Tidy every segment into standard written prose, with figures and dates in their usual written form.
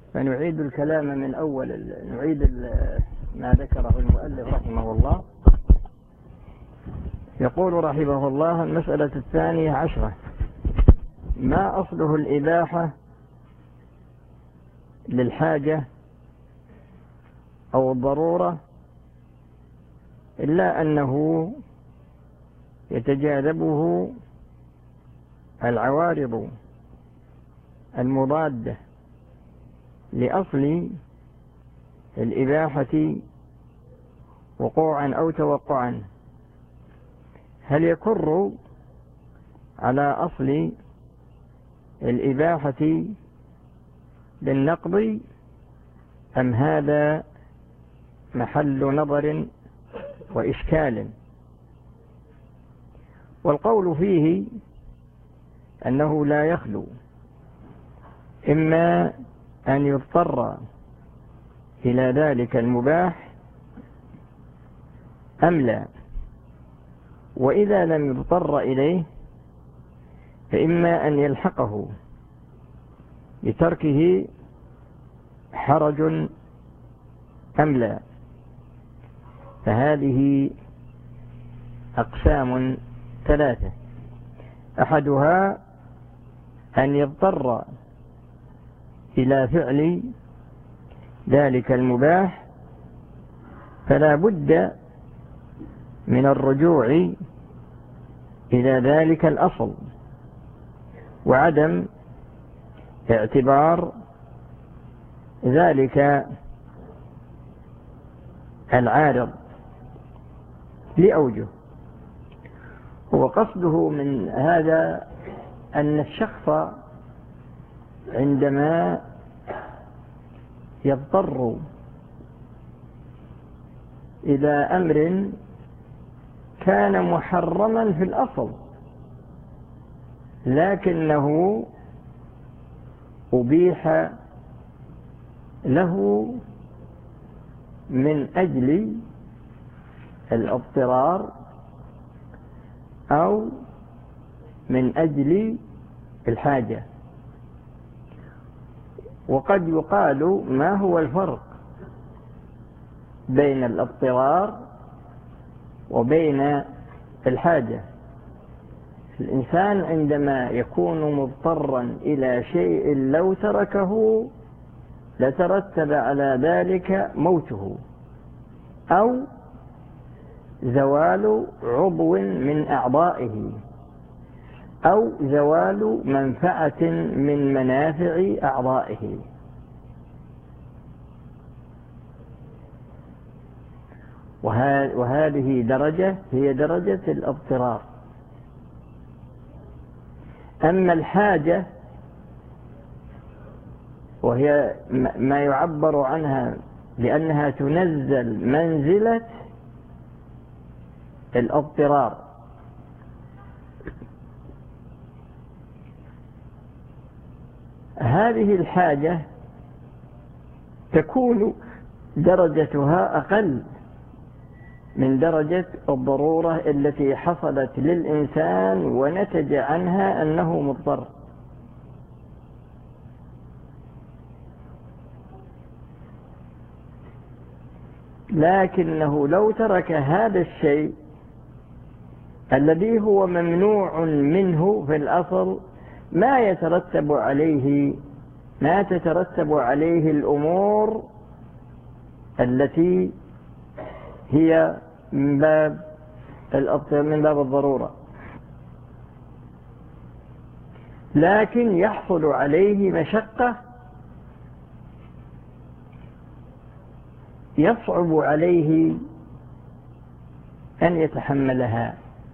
فنعيد الكلام من أول، ما ذكره المؤلف رحمه الله. يقول رحمه الله: المسألة 12، ما أصله الإباحة للحاجة أو الضرورة، إلا أنه يتجاذبه العوارض المضادة لأصل الإباحة وقوعا أو توقعا. هل يكر على أصل الإباحة بالنقض، أم هذا محل نظر وإشكال؟ والقول فيه أنه لا يخلو إما أن يضطر إلى ذلك المباح أم لا، وإذا لم يضطر إليه فإما أن يلحقه بتركه حرج أم لا. فهذه أقسام 3، أحدها أن يضطر إلى فعل ذلك المباح، فلا بد من الرجوع إلى ذلك الأصل وعدم اعتبار ذلك العارض لأوجه. وقصده من هذا أن الشخص عندما يضطر إلى أمر كان محرما في الأصل لكنه أبيح له من أجل الاضطرار أو من أجل الحاجة. وقد يقال: ما هو الفرق بين الاضطرار وبين الحاجة؟ الإنسان عندما يكون مضطرا إلى شيء لو تركه لترتب على ذلك موته أو زوال عضو من أعضائه أو زوال منفعة من منافع أعضائه. وهذه درجة هي درجة الاضطرار. أما الحاجة وهي ما يعبر عنها لأنها تنزل منزلة الاضطرار، هذه الحاجة تكون درجتها أقل من درجة الضرورة التي حصلت للإنسان ونتج عنها أنه مضطر. لكنه لو ترك هذا الشيء الذي هو ممنوع منه في الأصل ما تترتب عليه الأمور التي هي من باب الضرورة، لكن يحصل عليه مشقة يصعب عليه أن يتحملها.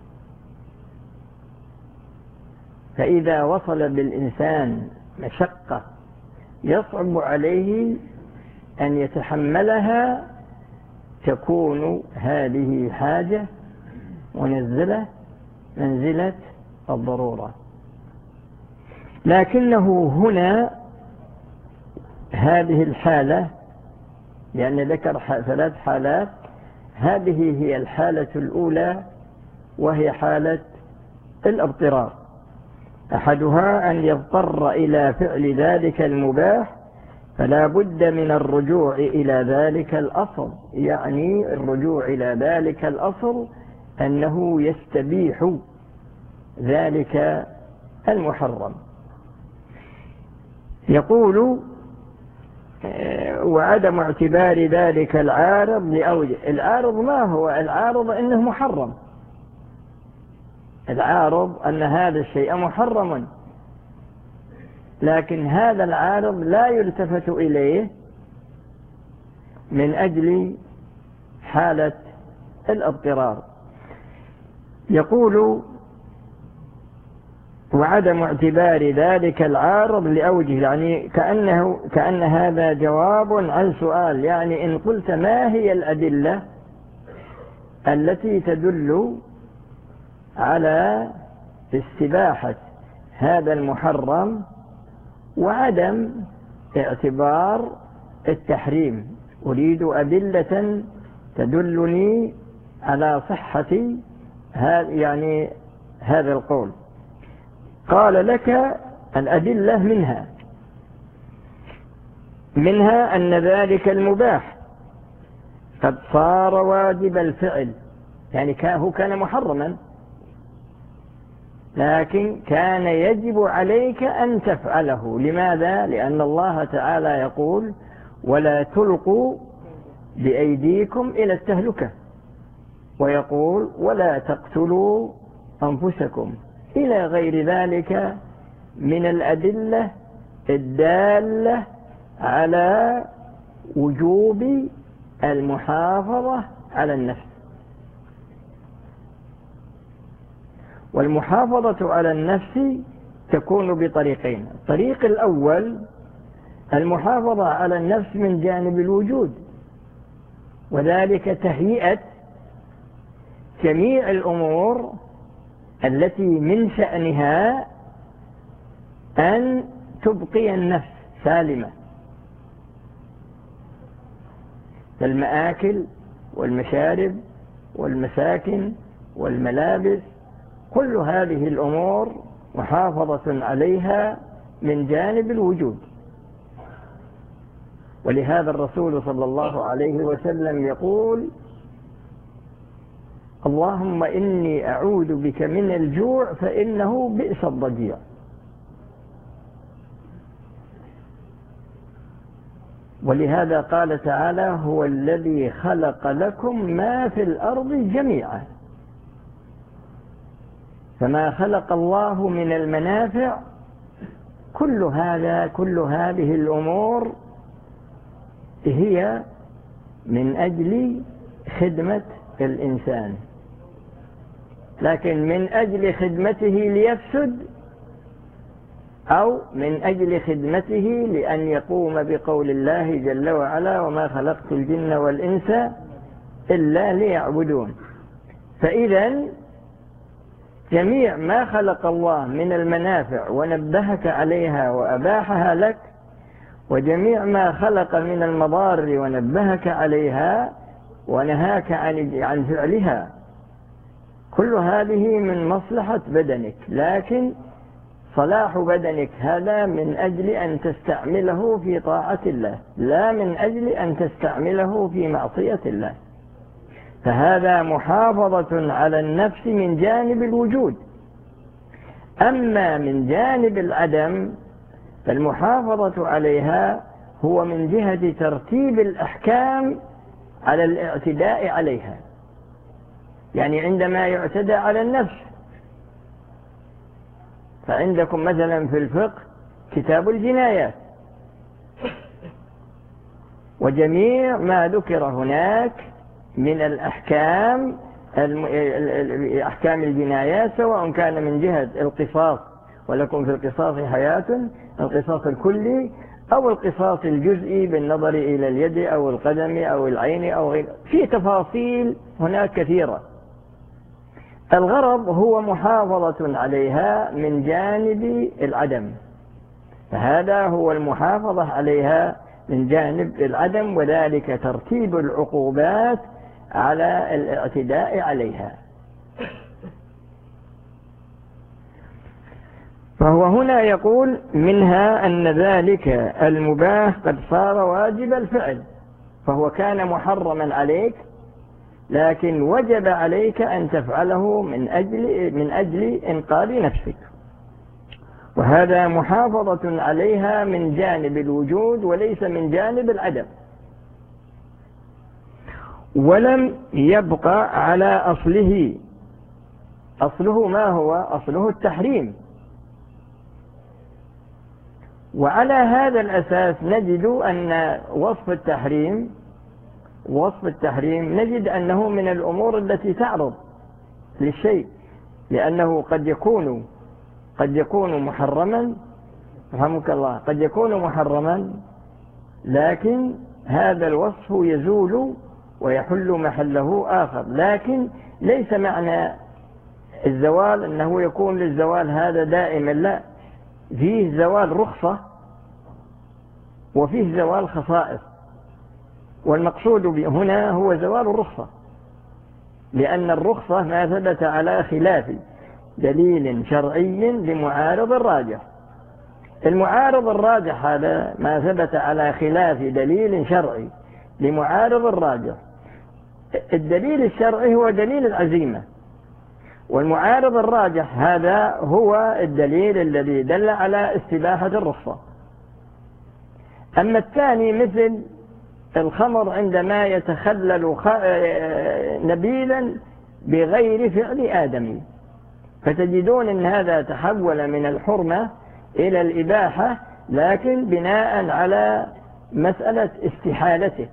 فإذا وصل بالإنسان مشقة يصعب عليه أن يتحملها تكون هذه حاجة منزلة الضرورة. لكنه هنا هذه الحالة، لأن ذكر 3 حالات، هذه هي الحالة الأولى وهي حالة الاضطرار. أحدها أن يضطر إلى فعل ذلك المباح فلا بد من الرجوع إلى ذلك الأصل، يعني الرجوع إلى ذلك الأصل أنه يستبيح ذلك المحرم. يقول وعدم اعتبار ذلك العارض لأوجه. العارض ما هو العارض؟ إنه محرم. العارض أن هذا الشيء محرم، لكن هذا العارض لا يلتفت إليه من أجل حالة الاضطرار. يقول وعدم اعتبار ذلك العارض لأوجه، يعني كأن هذا جواب عن سؤال، يعني إن قلت ما هي الأدلة التي تدل على استباحة هذا المحرم وعدم اعتبار التحريم؟ أريد أدلة تدلني على صحة يعني هذا القول. قال لك الأدلة منها أن ذلك المباح قد صار واجب الفعل، يعني هو كان محرما لكن كان يجب عليك أن تفعله. لماذا؟ لأن الله تعالى يقول ولا تلقوا بأيديكم إلى التهلكة، ويقول ولا تقتلوا أنفسكم، إلى غير ذلك من الأدلة الدالة على وجوب المحافظة على النفس. والمحافظة على النفس تكون بطريقين. الطريق الأول المحافظة على النفس من جانب الوجود، وذلك تهيئة جميع الأمور التي من شأنها أن تبقي النفس سالمة، المآكل والمشارب والمساكن والملابس، كل هذه الأمور محافظة عليها من جانب الوجود. ولهذا الرسول صلى الله عليه وسلم يقول اللهم إني أعوذ بك من الجوع فإنه بئس الضجيع. ولهذا قال تعالى هو الذي خلق لكم ما في الأرض جميعا. فما خلق الله من المنافع كل هذه الأمور هي من أجل خدمة الإنسان، لكن من أجل خدمته ليفسد أو من أجل خدمته لأن يقوم بقول الله جل وعلا وما خلقت الجن والإنس إلا ليعبدون. فإذا جميع ما خلق الله من المنافع ونبهك عليها وأباحها لك، وجميع ما خلق من المضار ونبهك عليها ونهاك عن فعلها، كل هذه من مصلحة بدنك، لكن صلاح بدنك هذا من أجل أن تستعمله في طاعة الله، لا من أجل أن تستعمله في معصية الله. فهذا محافظة على النفس من جانب الوجود. أما من جانب العدم فالمحافظة عليها هو من جهة ترتيب الأحكام على الاعتداء عليها. يعني عندما يعتدى على النفس، فعندكم مثلا في الفقه كتاب الجنايات، وجميع ما ذكر هناك من الأحكام أحكام الجنايات، سواء كان من جهة القصاص ولكم في القصاص حياة، القصاص الكلي أو القصاص الجزئي بالنظر إلى اليد أو القدم أو العين أو غيره، في تفاصيل هناك كثيرة. الغرض هو محافظة عليها من جانب العدم، فهذا هو المحافظة عليها من جانب العدم، وذلك ترتيب العقوبات على الاعتداء عليها. فهو هنا يقول منها أن ذلك المباح قد صار واجب الفعل، فهو كان محرما عليك لكن وجب عليك أن تفعله من أجل إنقاذ نفسك، وهذا محافظة عليها من جانب الوجود وليس من جانب العدم. ولم يبقى على أصله. أصله ما هو؟ أصله التحريم. وعلى هذا الأساس نجد أن وصف التحريم نجد أنه من الأمور التي تعرض للشيء، لأنه قد يكون محرما، رحمك الله، قد يكون محرما لكن هذا الوصف يزول ويحل محله آخر. لكن ليس معنى الزوال أنه يكون للزوال هذا دائما، لا، فيه زوال رخصة وفيه زوال خصائص، والمقصود هنا هو زوال الرخصة، لأن الرخصة ما ثبت على خلاف دليل شرعي لمعارض الراجح. المعارض الراجح هذا ما ثبت على خلاف دليل شرعي لمعارض الراجح. الدليل الشرعي هو دليل العزيمة، والمعارض الراجح هذا هو الدليل الذي دل على استباحة الرخصة. أما الثاني مثل الخمر عندما يتخلل نبيلا بغير فعل آدمي، فتجدون أن هذا تحول من الحرمة إلى الإباحة، لكن بناء على مسألة استحالته،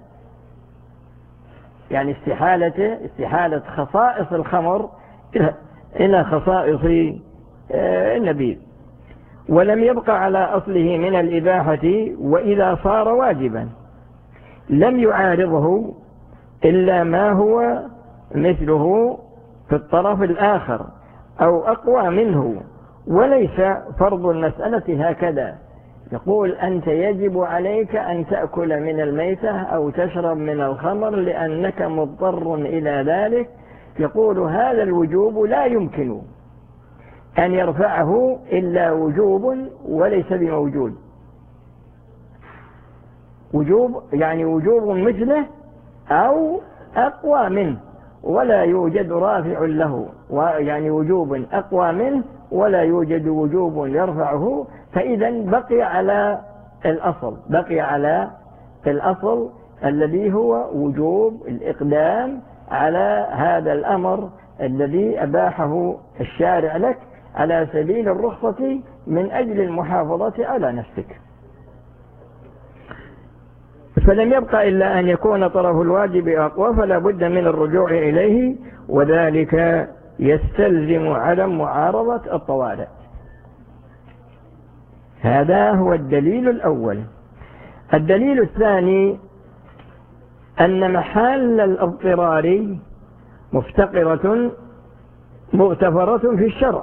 يعني استحالة خصائص الخمر إلى خصائص النبيذ. ولم يبقى على أصله من الإباحة، وإذا صار واجبا لم يعارضه إلا ما هو مثله في الطرف الآخر أو أقوى منه، وليس فرض المسألة هكذا. يقول أنت يجب عليك أن تأكل من الميتة أو تشرب من الخمر لأنك مضطر إلى ذلك. يقول هذا الوجوب لا يمكن أن يرفعه إلا وجوب وليس بموجود. وجوب يعني وجوب مثله أو أقوى منه ولا يوجد رافع له، يعني وجوب أقوى منه ولا يوجد وجوب يرفعه. فإذا بقي على الأصل الذي هو وجوب الإقدام على هذا الأمر الذي أباحه الشارع لك على سبيل الرخصة من أجل المحافظة على نفسك. فلم يبقى إلا أن يكون طرف الواجب أقوى، فلا بد من الرجوع إليه، وذلك يستلزم عدم معارضة الطوارئ. هذا هو الدليل الأول. الدليل الثاني أن محل الاضطرار مغتفرة في الشرع،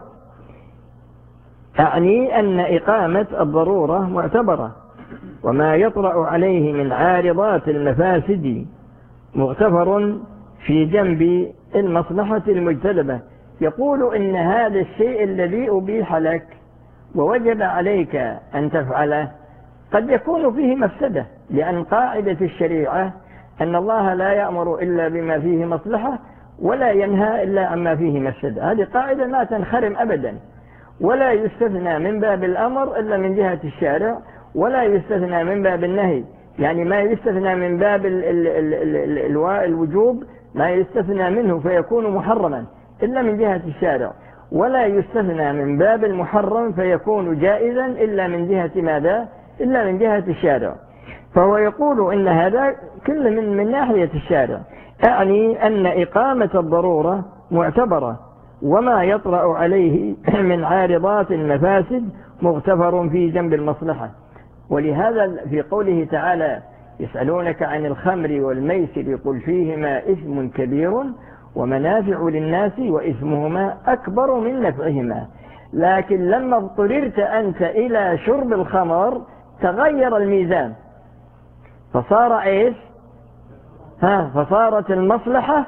أعني أن إقامة الضرورة معتبرة، وما يطرأ عليه من عارضات المفاسد مغتفر في جنب المصلحة المجتلبة. يقول إن هذا الشيء الذي أبيح لك ووجب عليك أن تفعله قد يكون فيه مفسدة، لأن قاعدة الشريعة أن الله لا يأمر إلا بما فيه مصلحة ولا ينهى إلا عما فيه مفسدة. هذه قاعدة لا تنخرم أبدا، ولا يستثنى من باب الأمر إلا من جهة الشارع، ولا يستثنى من باب النهي. يعني ما يستثنى من باب الوجوب ما يستثنى منه فيكون محرما إلا من جهة الشارع، ولا يستثنى من باب المحرم فيكون جائزا إلا من جهة ماذا؟ إلا من جهة الشارع. فهو يقول إن هذا كل من ناحية الشارع، أعني أن إقامة الضرورة معتبرة، وما يطرأ عليه من عارضات المفاسد مغتفر في جنب المصلحة. ولهذا في قوله تعالى يسألونك عن الخمر والميسر قل فيهما إثم كبير ومنافع للناس وإثمهما أكبر من نفعهما، لكن لما اضطررت أنت إلى شرب الخمر تغير الميزان، فصار إيش؟ فصارت المصلحة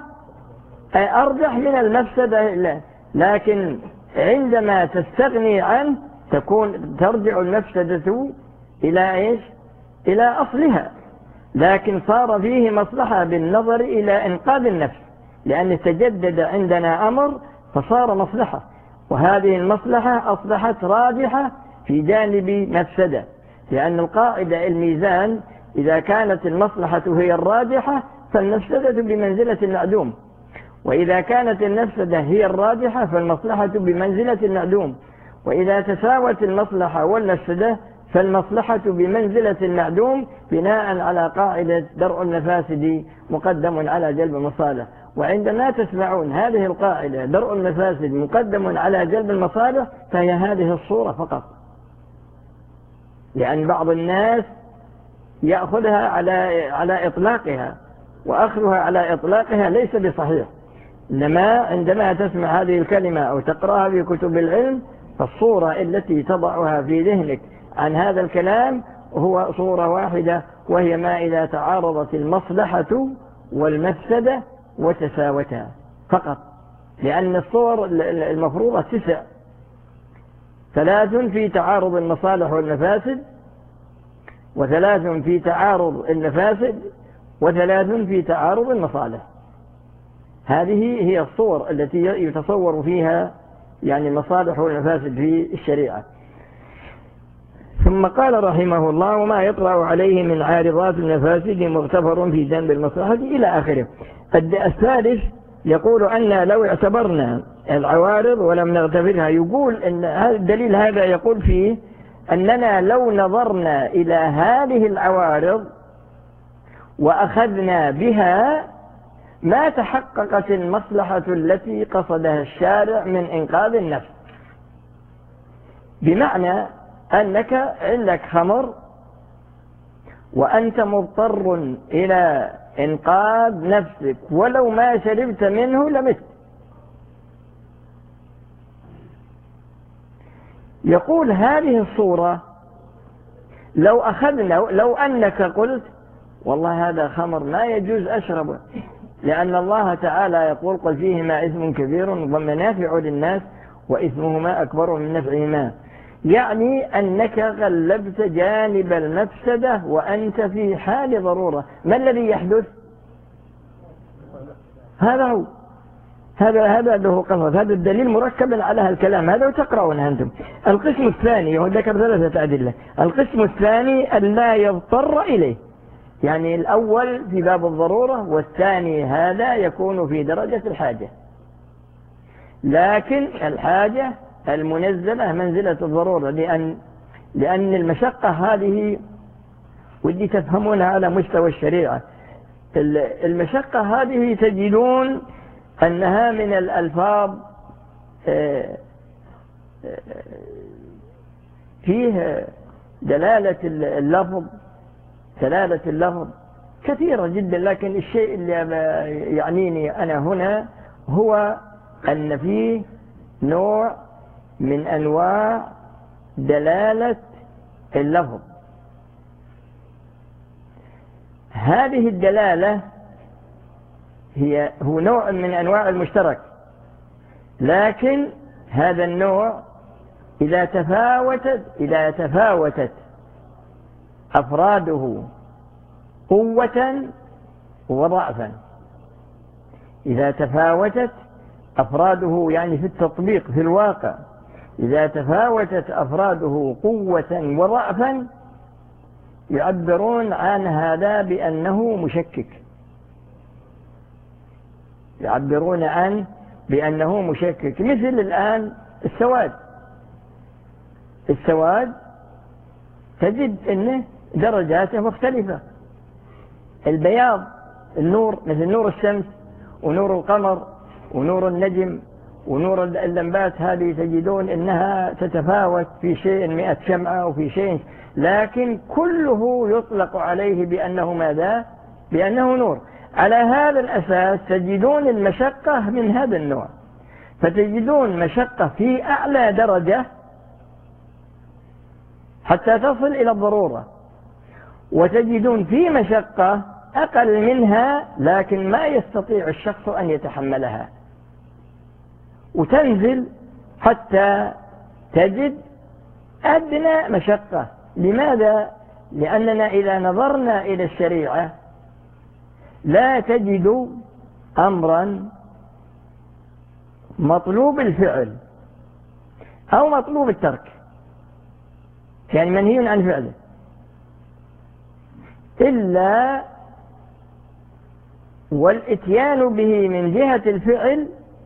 أرجح من المفسدة. لكن عندما تستغني عنه ترجع المفسدة إلى إيش؟ إلى أصلها، لكن صار فيه مصلحة بالنظر إلى إنقاذ النفس، لأن تجدد عندنا أمر فصار مصلحة، وهذه المصلحة أصبحت راجحة في جانب مفسدة، لأن القاعدة الميزان إذا كانت المصلحة هي الراجحة فالمفسدة بمنزلة المعدوم، وإذا كانت المفسدة هي الراجحة فالمصلحة بمنزلة المعدوم، وإذا تساوت المصلحة والمفسدة فالمصلحة بمنزلة المعدوم، بناء على قاعدة درء المفاسد مقدم على جلب المصالح. وعندما تسمعون هذه القاعدة درء المفاسد مقدم على جلب المصالح فهي هذه الصورة فقط، لأن بعض الناس يأخذها على إطلاقها، وأخذها على إطلاقها ليس بصحيح، إنما عندما تسمع هذه الكلمة أو تقرأها في كتب العلم فالصورة التي تضعها في ذهنك عن هذا الكلام هو صورة واحدة، وهي ما إذا تعارضت المصلحة والمفسدة وتساوتا فقط، لأن الصور المفروضة 9: 3 في تعارض المصالح والمفاسد، و3 في تعارض المفاسد، و3 في تعارض المصالح. هذه هي الصور التي يتصور فيها يعني المصالح والمفاسد في الشريعة. ثم قال رحمه الله: وما يطرأ عليه من عارضات المفاسد مغتفر في جنب المصلحة إلى آخره. الثالث يقول أن لو اعتبرنا العوارض ولم نغتفرها، يقول أن هذا الدليل هذا يقول فيه أننا لو نظرنا إلى هذه العوارض وأخذنا بها ما تحققت المصلحة التي قصدها الشارع من إنقاذ النفس. بمعنى أنك عندك خمر وأنت مضطر إلى إنقاذ نفسك، ولو ما شربت منه لمت. يقول هذه الصورة لو أنك قلت والله هذا خمر ما يجوز أشربه، لأن الله تعالى يقول: قل فيهما إثم كبير ومنافع للناس وإثمهما أكبر من نفعهما، يعني أنك غلبت جانب المفسدة وأنت في حال ضرورة. ما الذي يحدث؟ هذا هو هذا له قصد، هذا الدليل مركب على الكلام هذا، وتقرؤون أنتم. القسم الثاني وذكر 3 أدلة. القسم الثاني أن لا يضطر إليه، يعني الأول في باب الضرورة، والثاني هذا يكون في درجة الحاجة، لكن الحاجة المنزلة منزلة الضرورة، لأن المشقة هذه ودي تفهمونها على مستوى الشريعة. المشقة هذه تجدون أنها من الألفاظ فيه دلالة اللفظ كثيرة جدا، لكن الشيء اللي يعنيني أنا هنا هو أن فيه نوع من أنواع دلالة اللفظ. هذه الدلالة هو نوع من أنواع المشترك، لكن هذا النوع إذا تفاوتت أفراده قوة وضعفا، إذا تفاوتت أفراده يعني في التطبيق في الواقع، إذا تفاوتت أفراده قوة وضعفا يعبرون عن هذا بأنه مشكك، يعبرون عن بأنه مشكك. مثل الآن السواد تجد أنه درجاته مختلفة. البياض النور مثل نور الشمس ونور القمر ونور النجم ونور اللمبات، هذه تجدون أنها تتفاوت في شيء 100 شمعة وفي شيء، لكن كله يطلق عليه بأنه ماذا؟ بأنه نور. على هذا الأساس تجدون المشقة من هذا النوع، فتجدون مشقة في أعلى درجة حتى تصل إلى الضرورة، وتجدون في مشقة أقل منها لكن ما يستطيع الشخص أن أدنى مشقة. لماذا؟ لأننا إذا نظرنا إلى الشريعة لا تجد أمرا مطلوب الفعل أو مطلوب الترك، يعني منهي عن فعله، إلا والإتيان به من جهة الفعل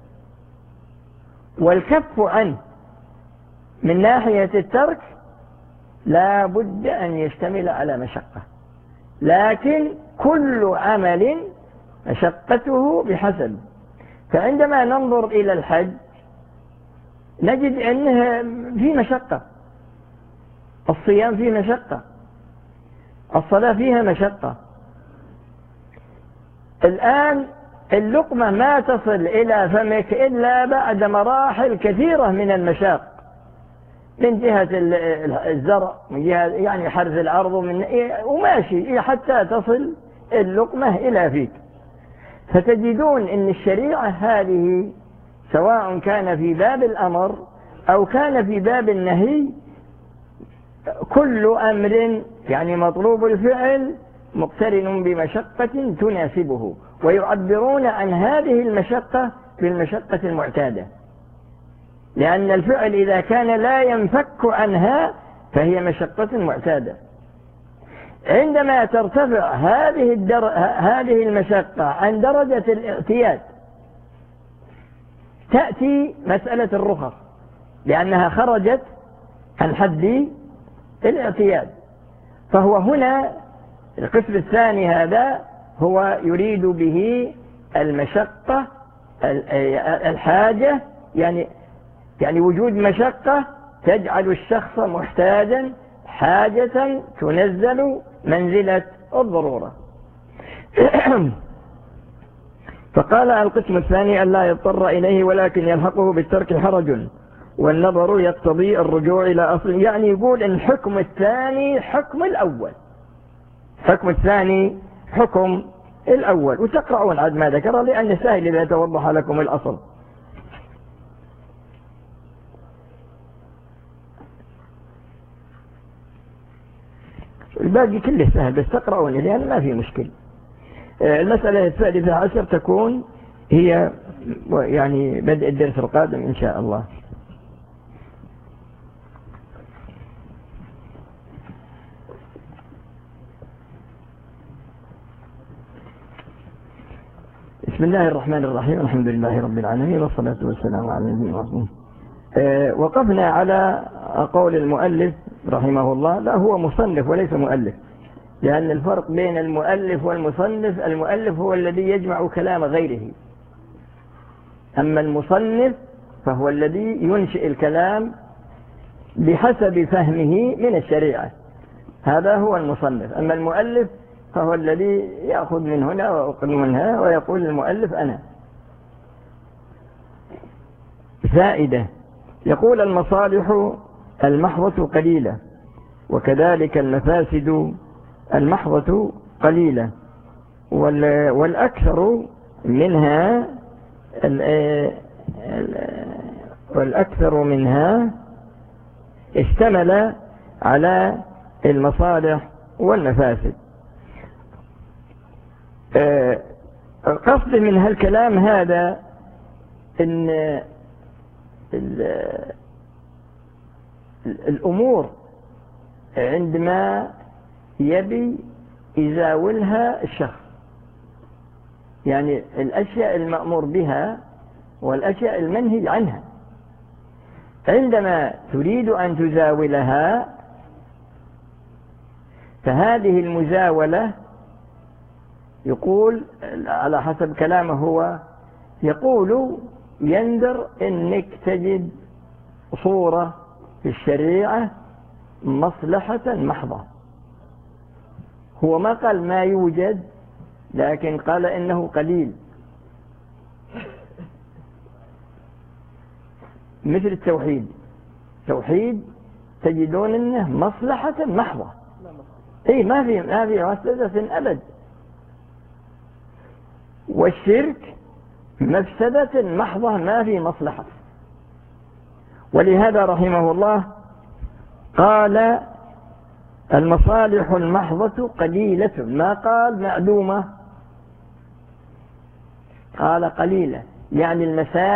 والكف عنه من ناحية الترك لا بد أن يشتمل على مشقة. لكن كل عمل مشقته بحسب. فعندما ننظر إلى الحج نجد أنه فيه مشقة، الصيام فيه مشقة، الصلاة فيها مشقة. الآن اللقمة ما تصل إلى فمك إلا بعد مراحل كثيرة من المشاق، من جهة الزرع، من جهة يعني حرث الأرض وماشي حتى تصل اللقمة إلى فيك. فتجدون أن الشريعة هذه سواء كان في باب الأمر أو كان في باب النهي كل أمر يعني مطلوب الفعل مقترن بمشقة تناسبه، ويعبرون عن هذه المشقة بالمشقة المعتادة، لأن الفعل إذا كان لا ينفك عنها فهي مشقة معتادة. عندما ترتفع هذه المشقة عن درجة الاعتياد تأتي مسألة الرخص، لأنها خرجت عن حد الاعتياد. فهو هنا القسم الثاني هذا هو يريد به المشقة الحاجة، يعني وجود مشقة تجعل الشخص محتاجا حاجة تنزل منزلة الضرورة. فقال القسم الثاني ألا يضطر إليه ولكن يلحقه بالترك حرج والنظر يقتضي الرجوع إلى أصل. يعني يقول الحكم الثاني حكم الأول، حكم الثاني حكم الأول. وتقرؤون عاد ما ذكر لأن سهل إذا توضح لكم الأصل. الباقي كله سهل بس تقرؤون لأن ما في مشكل. المسألة الثالثة عشر تكون هي يعني بدء الدرس القادم إن شاء الله. بسم الله الرحمن الرحيم، الحمد لله رب العالمين والصلاة والسلام على نبينا محمد. وقفنا على قول المؤلف رحمه الله، لا هو مصنف وليس مؤلف، لأن الفرق بين المؤلف والمصنف، المؤلف هو الذي يجمع كلام غيره، أما المصنف فهو الذي ينشئ الكلام بحسب فهمه من الشريعة، هذا هو المصنف. أما المؤلف فهو الذي يأخذ من هنا ويأخذ منها ويقول المؤلف أنا. فائدة، يقول المصالح المحضة قليلة وكذلك المفاسد المحضة قليلة والأكثر منها اشتمل على المصالح والمفاسد. قصد من هالكلام هذا ان الأمور عندما يبي يزاولها الشخص، يعني الأشياء المأمور بها والأشياء المنهي عنها، عندما تريد أن تزاولها فهذه المزاولة يقول على حسب كلامه هو، يقول يندر انك تجد صورة في الشريعة مصلحة محضة. هو ما قال ما يوجد، لكن قال انه قليل، مثل التوحيد. توحيد تجدون انه مصلحة محضة، اي ما في مفسدة ابد. والشرك مفسدة محضة ما في مصلحة. ولهذا رحمه الله قال المصالح المحضة قليلة، ما قال معدومة، قال قليلة، يعني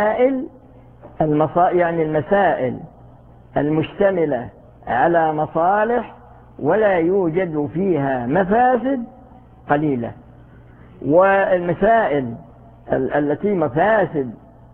المسائل المشتملة على مصالح ولا يوجد فيها مفاسد قليلة، والمسائل التي مفاسد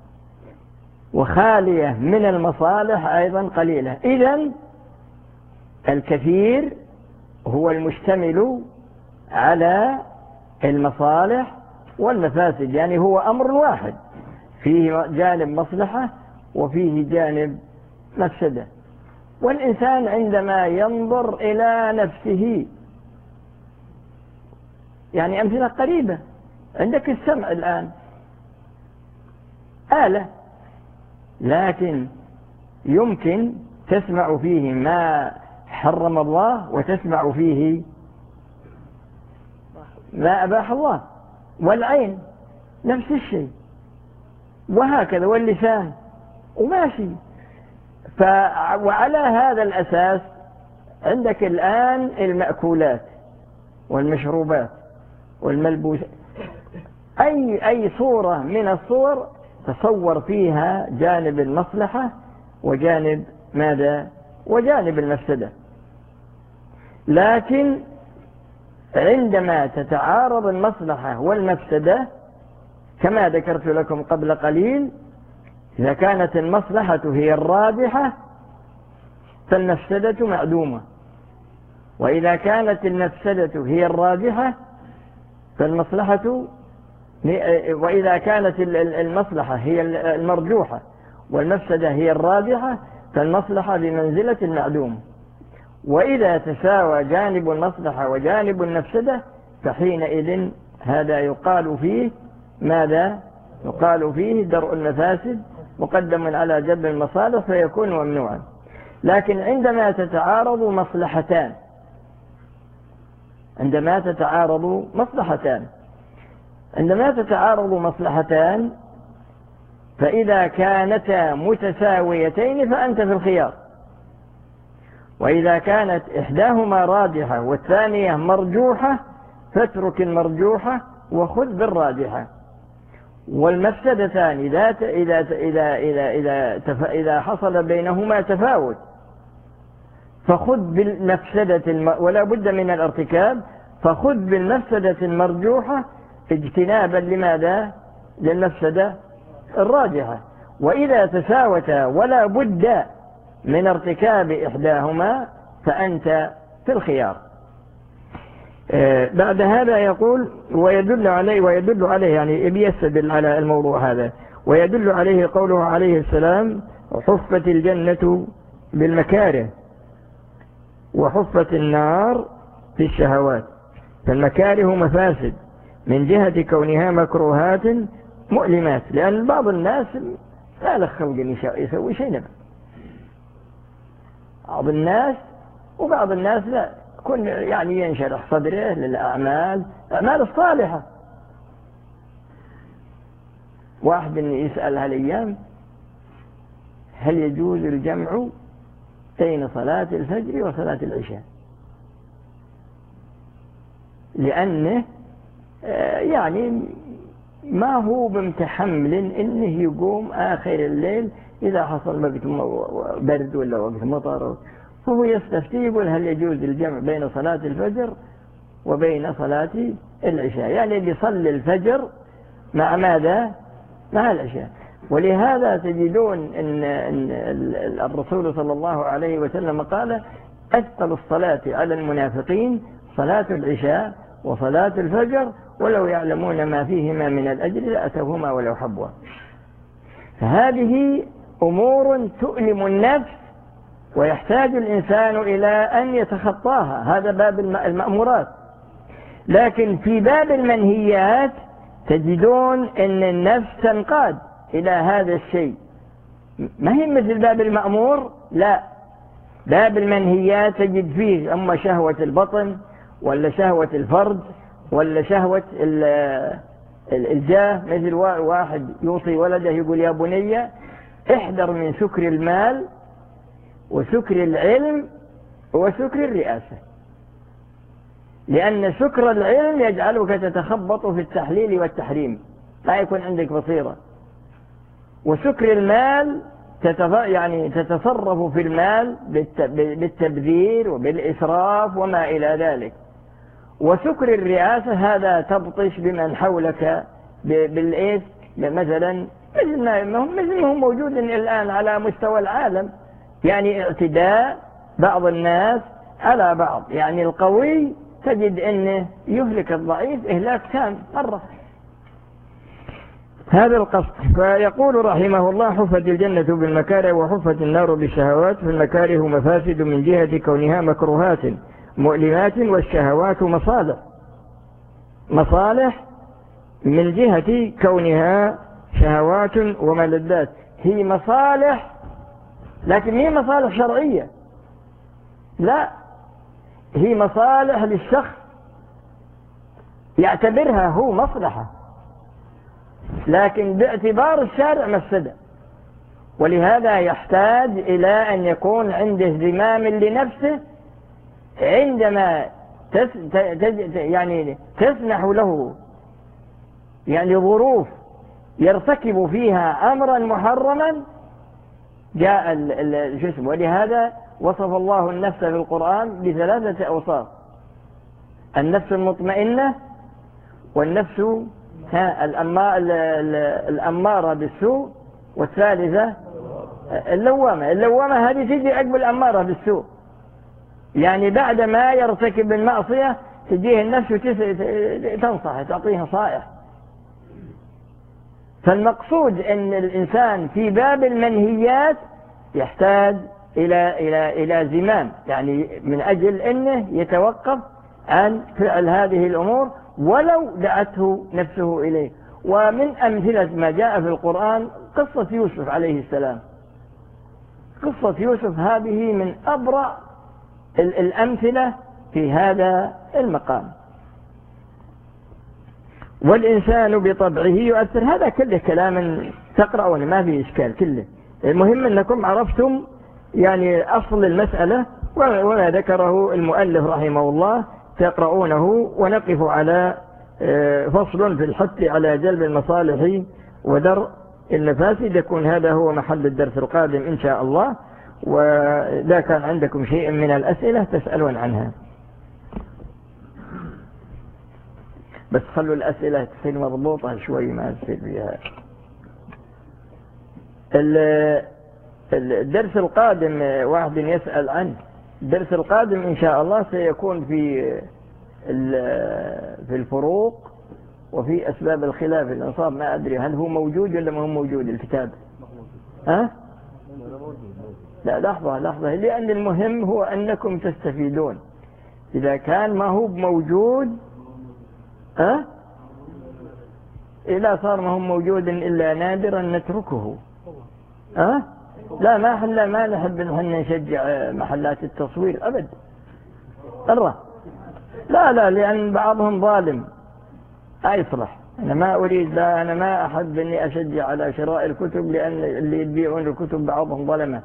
وخالية من المصالح أيضا قليلة. إذن الكثير هو المشتمل على المصالح والمفاسد، يعني هو أمر واحد فيه جانب مصلحة وفيه جانب مفسدة. والإنسان عندما ينظر إلى نفسه، يعني أمثلة قريبة، عندك السمع الآن آلة، لكن يمكن تسمع فيه ما حرم الله وتسمع فيه ما أباح الله، والعين نفس الشيء، وهكذا، واللسان وماشي. وعلى هذا الأساس عندك الآن المأكولات والمشروبات والملبوسات، أي صورة من الصور تصور فيها جانب المصلحة وجانب ماذا؟ وجانب المفسدة. لكن عندما تتعارض المصلحة والمفسدة كما ذكرت لكم قبل قليل، إذا كانت المصلحة هي الراجحة فالمفسدة معدومة، وإذا كانت المفسدة هي الراجحة فالمصلحة، وإذا كانت المصلحة هي المرجوحة والمفسدة هي الراجحة فالمصلحة بمنزلة المعدوم. وإذا تساوى جانب المصلحة وجانب المفسدة فحينئذ هذا يقال فيه ماذا؟ يقال فيه درء المفاسد مقدم على جلب المصالح فيكون ممنوعا. لكن عندما تتعارض مصلحتان فإذا كانتا متساويتين فأنت في الخيار، وإذا كانت إحداهما راجحة والثانية مرجوحة فاترك المرجوحة وخذ بالراجحة. والمفسدتان إذا حصل بينهما تفاوت فخذ بالمفسدة ولا بد من الارتكاب، فخذ بالمفسدة المرجوحة اجتنابا لماذا؟ للمفسدة الراجحة. وإذا تساوتا ولا بد من ارتكاب إحداهما فأنت في الخيار. بعد هذا يقول ويدل عليه يعني بيستدل على الموضوع هذا، ويدل عليه قوله عليه السلام: حفت الجنة بالمكاره وحفت النار بالشهوات. فالمكاره مفاسد من جهة كونها مكروهات مؤلمات، لأن بعض الناس لا له خلق يسوي شيء نبع، بعض الناس لا كن يعني ينشرح صدره للأعمال الصالحة. واحد يسأل هالأيام: هل يجوز الجمع بين صلاة الفجر وصلاة العشاء؟ لأنه يعني ما هو بمتحمل إنه يقوم آخر الليل إذا حصل برد ولا وقت مطر، فهو يستفتي يقول: هل يجوز الجمع بين صلاة الفجر وبين صلاة العشاء؟ يعني يصلي الفجر مع ماذا؟ مع العشاء. ولهذا تجدون أن الرسول صلى الله عليه وسلم قال: أثقل الصلاة على المنافقين صلاة العشاء وصلاة الفجر ولو يعلمون ما فيهما من الأجر لأتوهما ولو حبوا. فهذه أمور تؤلم النفس ويحتاج الإنسان إلى أن يتخطاها، هذا باب المأمورات. لكن في باب المنهيات تجدون أن النفس تنقاد إلى هذا الشيء، ما هي مثل باب المأمور، لا، باب المنهيات تجد فيه أما شهوة البطن ولا شهوة الفرج ولا شهوة الجاه، مثل واحد يوصي ولده يقول: يا بني احذر من سكر المال وسكر العلم هو سكر الرئاسة، لأن سكر العلم يجعلك تتخبط في التحليل والتحريم، لا يكون عندك بصيرة. وسكر المال يعني تتصرف في المال بالتبذير وبالإسراف وما إلى ذلك. وسكر الرئاسة هذا تبطش بمن حولك بالإيس، مثلا مثل ما هو موجود الآن على مستوى العالم، يعني اعتداء بعض الناس على بعض. يعني القوي تجد أنه يهلك الضعيف إهلاك تام مرة. هذا القصد. فيقول رحمه الله: حفت الجنة بالمكاره وحفت النار بالشهوات، فالمكاره مفاسد من جهة كونها مكروهات مؤلمات، والشهوات مصالح من جهة كونها شهوات وملذات. هي مصالح، لكن هي مصالح شرعية، لا، هي مصالح للشخص يعتبرها هو مصلحة، لكن باعتبار الشارع مفسدة. ولهذا يحتاج إلى أن يكون عنده زمام لنفسه عندما يعني تسنح له يعني ظروف يرتكب فيها أمرا محرما جاء الجسم. ولهذا وصف الله النفس في القرآن ب3 أوصاف: النفس المطمئنة، والنفس الأمارة بالسوء، والثالثة اللوامة هذه تجي عقب الأمارة بالسوء، يعني بعد ما يرتكب المعصية تجيه النفس تنصح، تعطيه نصائح. فالمقصود أن الإنسان في باب المنهيات يحتاج إلى زمام، يعني من أجل أنه يتوقف عن فعل هذه الأمور ولو دعته نفسه إليه. ومن أمثلة ما جاء في القرآن قصة يوسف عليه السلام. قصة يوسف هذه من أبرع الأمثلة في هذا المقام. والإنسان بطبعه يؤثر، هذا كله كلام تقرأون ما فيه إشكال كله. المهم أنكم عرفتم يعني أصل المسألة وما ذكره المؤلف رحمه الله تقرؤونه. ونقف على فصل في الحث على جلب المصالح ودرء المفاسد. يكون هذا هو محل الدرس القادم إن شاء الله. وإذا كان عندكم شيء من الأسئلة تسألون عنها، بس خلوا الأسئلة تصير مضبوطة شوي، ما تصير فيها. الدرس القادم واحد يسأل عنه. الدرس القادم إن شاء الله سيكون في الفروق وفي أسباب الخلاف الإنصاب. ما أدري هل هو موجود ولا ما هو موجود الكتاب؟ لا، لحظة، لأن المهم هو أنكم تستفيدون. إذا كان ما هو موجود إذا صار ما هو موجود إلا نادرا نتركه. لا، ما نحب نحن نشجع محلات التصوير أبدا. لا، لأن بعضهم ظالم لا يصلح. أنا ما أريد، لا، أنا ما أحب أني أشجع على شراء الكتب، لأن اللي يبيعون الكتب بعضهم ظلمة.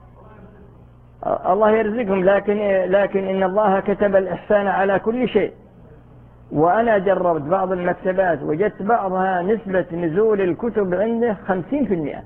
الله يرزقهم، لكن إن الله كتب الإحسان على كل شيء. وأنا جربت بعض المكتبات وجدت بعضها نسبة نزول الكتب عنده 50%،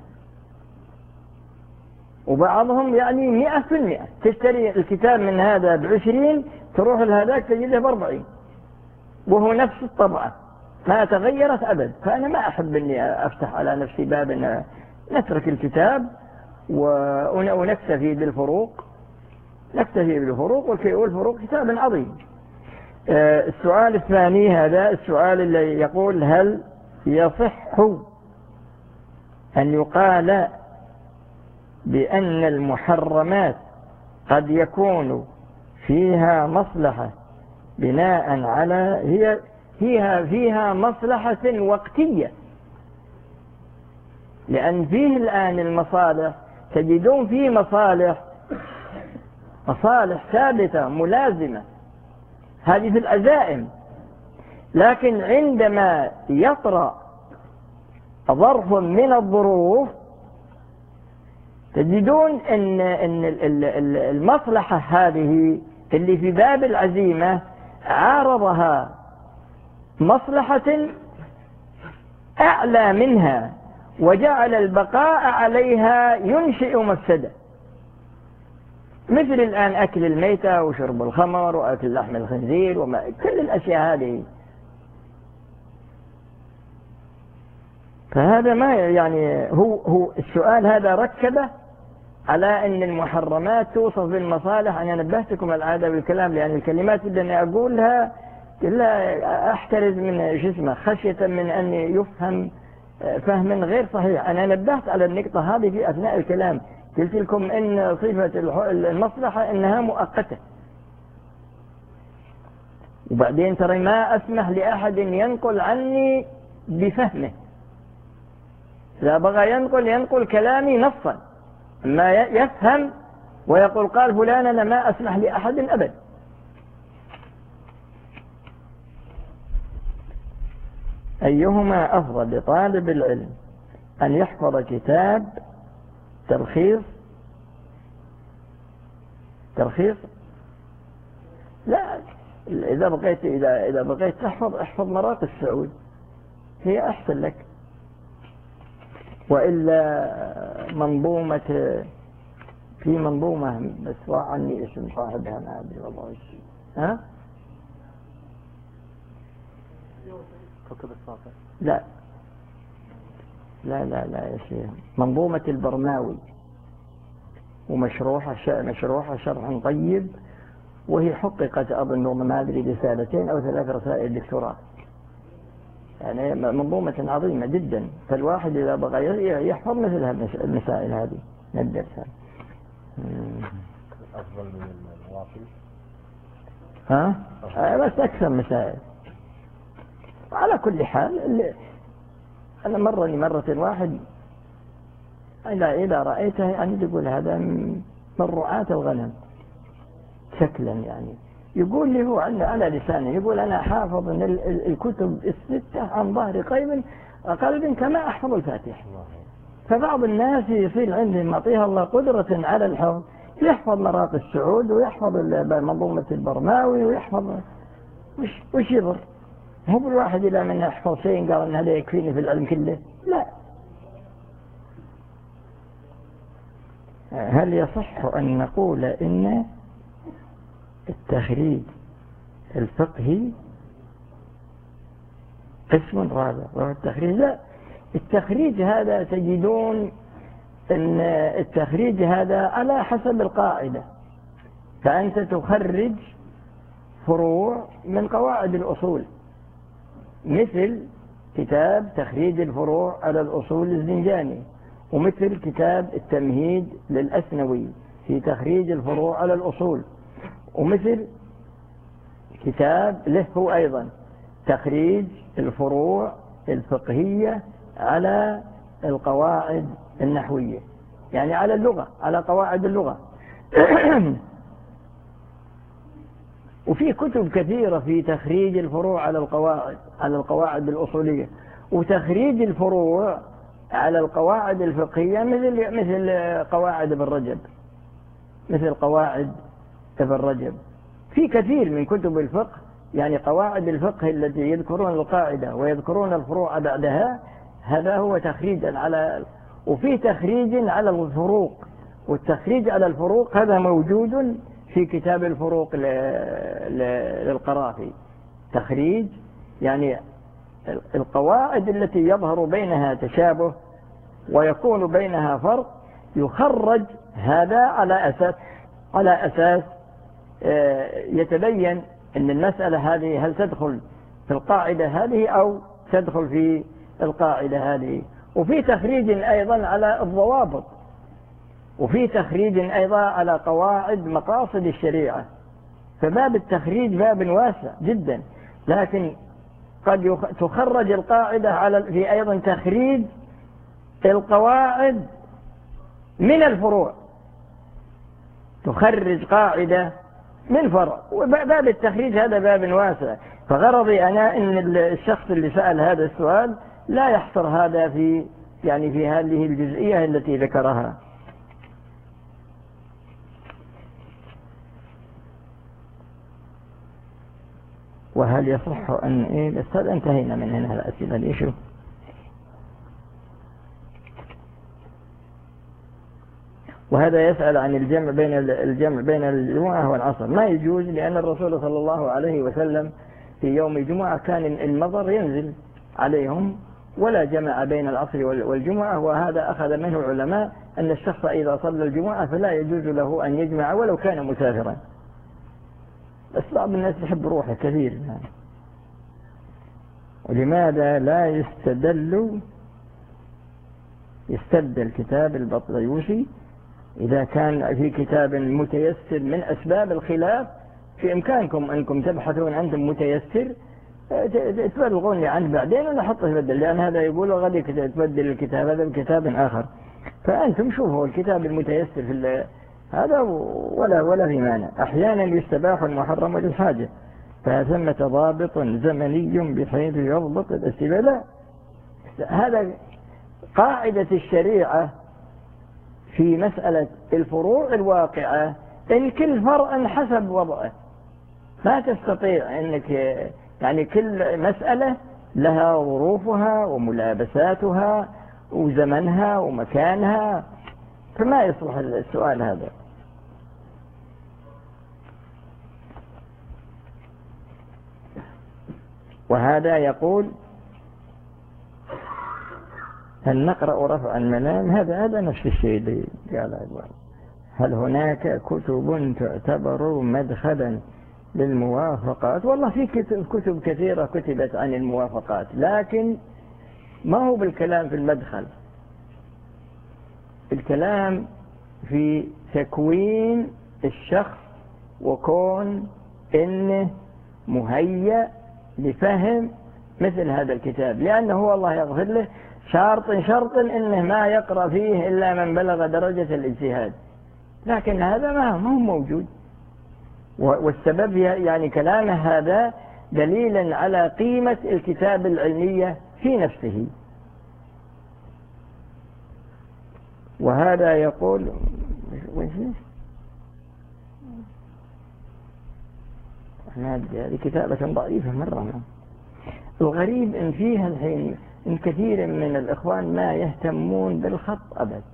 وبعضهم يعني 100%. تشتري الكتاب من هذا ب20 تروح لهذاك تجده ب40، وهو نفس الطبعة ما تغيرت أبد. فأنا ما أحب أني أفتح على نفسي باب أن نترك الكتاب ونكتفي بالفروق. والفروق كتاب عظيم. السؤال الثاني، هذا السؤال اللي يقول: هل يصح أن يقال بأن المحرمات قد يكون فيها مصلحة بناء على فيها مصلحة وقتية؟ لأن فيه الآن المصالح تجدون فيه مصالح ثابتة ملازمة، هذه في العزائم. لكن عندما يطرأ ظرف من الظروف تجدون ان المصلحة هذه اللي في باب العزيمة عارضها مصلحة أعلى منها، وجعل البقاء عليها ينشئ مفسدة، مثل الآن أكل الميتة وشرب الخمر وأكل لحم الخنزير وما كل الأشياء هذه. فهذا ما يعني هو السؤال هذا ركبه على أن المحرمات توصف بالمصالح. أنا نبهتكم العادة بالكلام، لأن الكلمات اللي أنا أقولها لا أحترز من جسمه خشية من أن يفهم فهم غير صحيح. أنا نبهت على النقطة هذه في أثناء الكلام، قلت لكم إن صفة المصلحة إنها مؤقتة، وبعدين ترى ما أسمح لأحد ينقل عني بفهمه، إذا بغى ينقل كلامي نصا، ما يفهم ويقول قال فلان أنا ما أسمح لأحد أبدا. أيهما أفضل لطالب العلم، أن يحفظ كتاب تلخيص لا، إذا بقيت احفظ مراقي السعود، هي أحسن لك، وإلا في منظومة بس عني اسم صاحبها ما أدري والله ايش. ها؟ لا يا شيخ، منظومة البرماوي، ومشروحة شرح طيب، وهي حققت أظن ما أدري رسالتين أو 3 رسائل دكتوراه، يعني منظومة عظيمة جدا. فالواحد إذا بغى يحفظ مثل المسائل هذه ندرسها. أفضل من الواقي. بس أكثر مسائل. على كل حال أنا مرة واحد إذا رأيته يعني تقول هذا من رعاة الغنم شكلا، يعني يقول لي هو على لسانه، يقول أنا حافظ الكتب 6 عن ظهر قلب كما أحفظ الفاتحة. فبعض الناس يصير عندهم معطيها الله قدرة على الحفظ، يحفظ مراقي السعود ويحفظ منظومة البرماوي ويحفظ وش يضر؟ مو بالواحد إلا من يحفظ شيء قال أن هذا يكفيني في العلم كله، لا. هل يصح أن نقول إن التخريج الفقهي قسم رابع وهو التخريج؟ لا، التخريج هذا تجدون أن التخريج هذا على حسب القاعدة، فأنت تخرج فروع من قواعد الأصول، مثل كتاب تخريج الفروع على الأصول الزنجاني، ومثل كتاب التمهيد للأسنوي في تخريج الفروع على الأصول، ومثل كتاب له هو أيضا تخريج الفروع الفقهية على القواعد النحوية، يعني على اللغة، على قواعد اللغة. وفي كتب كثيرة في تخريج الفروع على القواعد الأصولية، وتخريج الفروع على القواعد الفقهية مثل قواعد ابن رجب، في كثير من كتب الفقه، يعني قواعد الفقه التي يذكرون القاعدة ويذكرون الفروع بعدها، هذا هو تخريج وفي تخريج على الفروق، والتخريج على الفروق هذا موجود في كتاب الفروق للقرافي. تخريج يعني القواعد التي يظهر بينها تشابه ويكون بينها فرق، يخرج هذا على أساس يتبين أن المسألة هذه هل تدخل في القاعدة هذه أو تدخل في القاعدة هذه. وفي تخريج أيضا على الضوابط، وفي تخريج أيضا على قواعد مقاصد الشريعة. فباب التخريج باب واسع جدا، لكن قد تخرج القاعدة في أيضا تخريج القواعد من الفروع، تخرج قاعدة من فرع. وباب التخريج هذا باب واسع، فغرضي أنا أن الشخص اللي سأل هذا السؤال لا يحصر هذا في هذه الجزئية التي ذكرها. وهل يصح أن بس هذا انتهينا من هنا الأسئلة ليش. وهذا يسأل عن الجمع بين الجمعة والعصر. ما يجوز، لأن الرسول صلى الله عليه وسلم في يوم الجمعة كان المطر ينزل عليهم ولا جمع بين العصر والجمعة. وهذا أخذ منه العلماء أن الشخص إذا صلى الجمعة فلا يجوز له أن يجمع ولو كان مسافرا. بس بعض الناس يحب روحه كثير. ولماذا لا يستبدل كتاب البطريوسي إذا كان في كتاب متيسر من أسباب الخلاف؟ في إمكانكم أنكم تبحثون عندكم متيسر تبلغوني عنه بعدين ونحطه يبدل، لأن هذا يقول غدا تبدل الكتاب هذا بكتاب آخر. فأنتم شوفوا الكتاب المتيسر في هذا ولا في مانع. أحيانا يستباح المحرم للحاجة، فثمة ضابط زمني بحيث يضبط الاستبدال. هذا قاعدة الشريعة في مسألة الفروع الواقعة، إن كل فرع حسب وضعه. ما تستطيع أنك يعني كل مسألة لها ظروفها وملابساتها وزمنها ومكانها، فما يصلح السؤال هذا. وهذا يقول هل نقرأ رفع الملام؟ هذا نفس الشيء اللي قال عدوان. هل هناك كتب تعتبر مدخلا للموافقات؟ والله في كتب كثيرة كتبت عن الموافقات، لكن ما هو بالكلام في المدخل، الكلام في تكوين الشخص وكون إنه مهيأ لفهم مثل هذا الكتاب، لأنه الله يغفر له شرط إنه ما يقرأ فيه إلا من بلغ درجة الاجتهاد، لكن هذا ما هو موجود. والسبب يعني كلامه هذا دليلا على قيمة الكتاب العلمية في نفسه. وهذا يقول هذه كتابة ضعيفة مرة. الغريب إن فيها الحين إن كثير من الإخوان ما يهتمون بالخط أبد.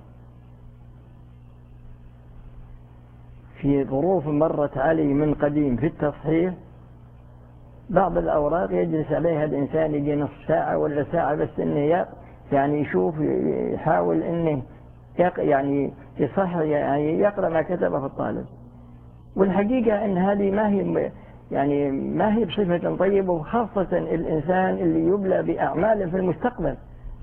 في ظروف مرت علي من قديم في التصحيح بعض الأوراق يجلس عليها الإنسان يجي نص ساعة ولا ساعة بس إنه يعني يشوف يحاول إنه يعني يصحح يعني يقرأ ما كتبه في الطالب. والحقيقة إن هذه ما هي بصفة طيبة، وخاصة الإنسان اللي يبلى بأعمال في المستقبل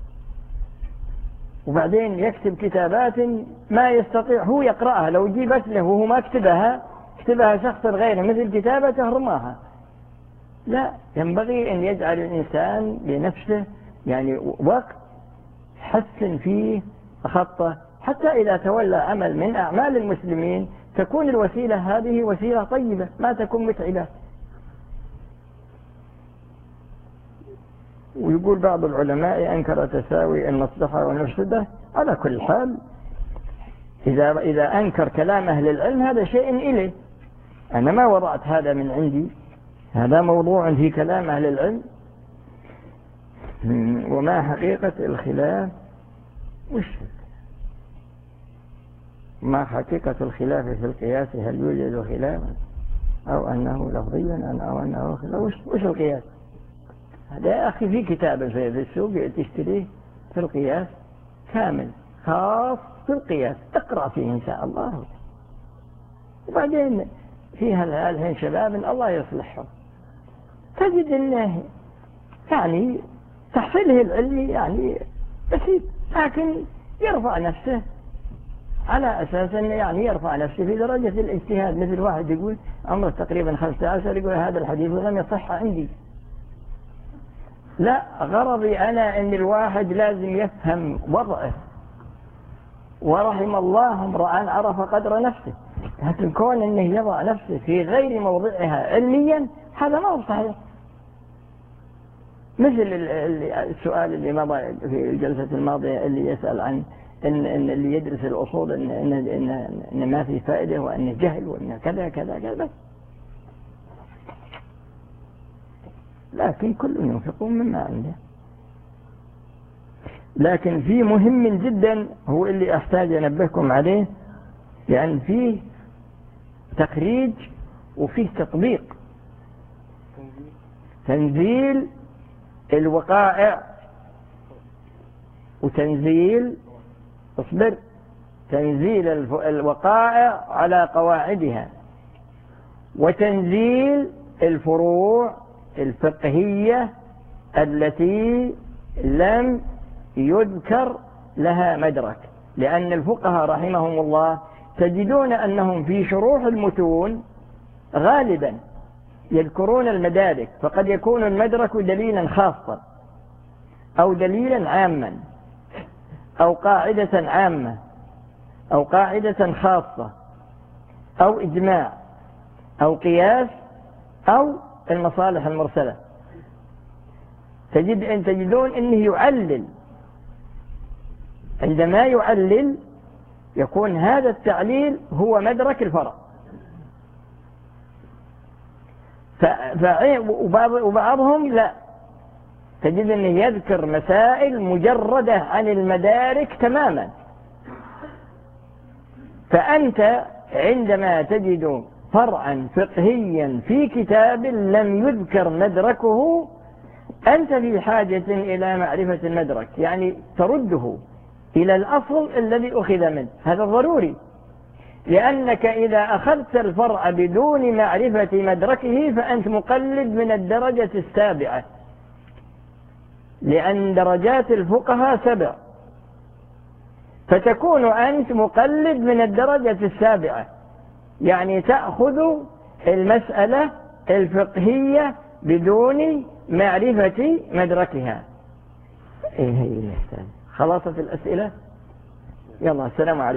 وبعدين يكتب كتابات ما يستطيع هو يقرأها، لو جيبت له وهو ما كتبها شخص غيره مثل كتابته رماها. لا، ينبغي أن يجعل الإنسان لنفسه يعني وقت حسن فيه خطه، حتى إذا تولى عمل من أعمال المسلمين تكون الوسيلة هذه وسيلة طيبة ما تكون متعبة. ويقول بعض العلماء أنكر تساوي المصلحة والمفسدة. على كل حال إذا أنكر كلام أهل العلم هذا شيء إليه، أنا ما وضعت هذا من عندي، هذا موضوع في كلام أهل العلم. وما حقيقة الخلاف؟ ما حقيقة الخلاف في القياس؟ هل يوجد خلاف أو أنه لفظيا أو أنه خلاف؟ وش القياس؟ هذا يا أخي في كتاب في السوق تشتريه في القياس كامل خاص في القياس، اقرأ فيه إن شاء الله. وبعدين فيها الحين شباب الله يصلحهم تجد أنه يعني تحصيله العلمي يعني بسيط، لكن يرفع نفسه على أساس أنه يعني يرفع نفسه في درجة الاجتهاد. مثل واحد يقول عمره تقريبا 15 يقول هذا الحديث لم يصح عندي. لا، غرضي أنا أن الواحد لازم يفهم وضعه، ورحم الله امرأ عرف قدر نفسه، لكن كون أنه يضع نفسه في غير موضعها علميا هذا ما هو صحيح. مثل السؤال اللي مضى في الجلسة الماضية اللي يسأل عن إن اللي يدرس الأصول إن ما في فائدة وإن جهل وإن كذا كذا كذا. لكن كل ينفق مما عنده. لكن في مهم جدا هو اللي أحتاج أنبهكم عليه، لأن فيه تخريج وفيه تطبيق. تنزيل الوقائع وتنزيل تنزيل الوقائع على قواعدها، وتنزيل الفروع الفقهية التي لم يذكر لها مدرك. لأن الفقهاء رحمهم الله تجدون أنهم في شروح المتون غالبا يذكرون المدارك، فقد يكون المدرك دليلا خاصا أو دليلا عاما أو قاعدة عامة أو قاعدة خاصة أو إجماع أو قياس أو المصالح المرسلة. تجدون أنه يعلل، عندما يعلل يكون هذا التعليل هو مدرك الفرع. وبعضهم لا، تجد أنه يذكر مسائل مجردة عن المدارك تماما. فأنت عندما تجد فرعا فقهيا في كتاب لم يذكر مدركه، أنت في حاجة إلى معرفة المدرك، يعني ترده إلى الأصل الذي أخذ منه. هذا ضروري، لأنك إذا أخذت الفرع بدون معرفة مدركه فأنت مقلد من الدرجة السابعة، لأن درجات الفقهاء 7، فتكون أنت مقلد من الدرجة السابعة، يعني تأخذ المسألة الفقهية بدون معرفة مدركها. خلاصة الأسئلة. يلا، السلام عليكم.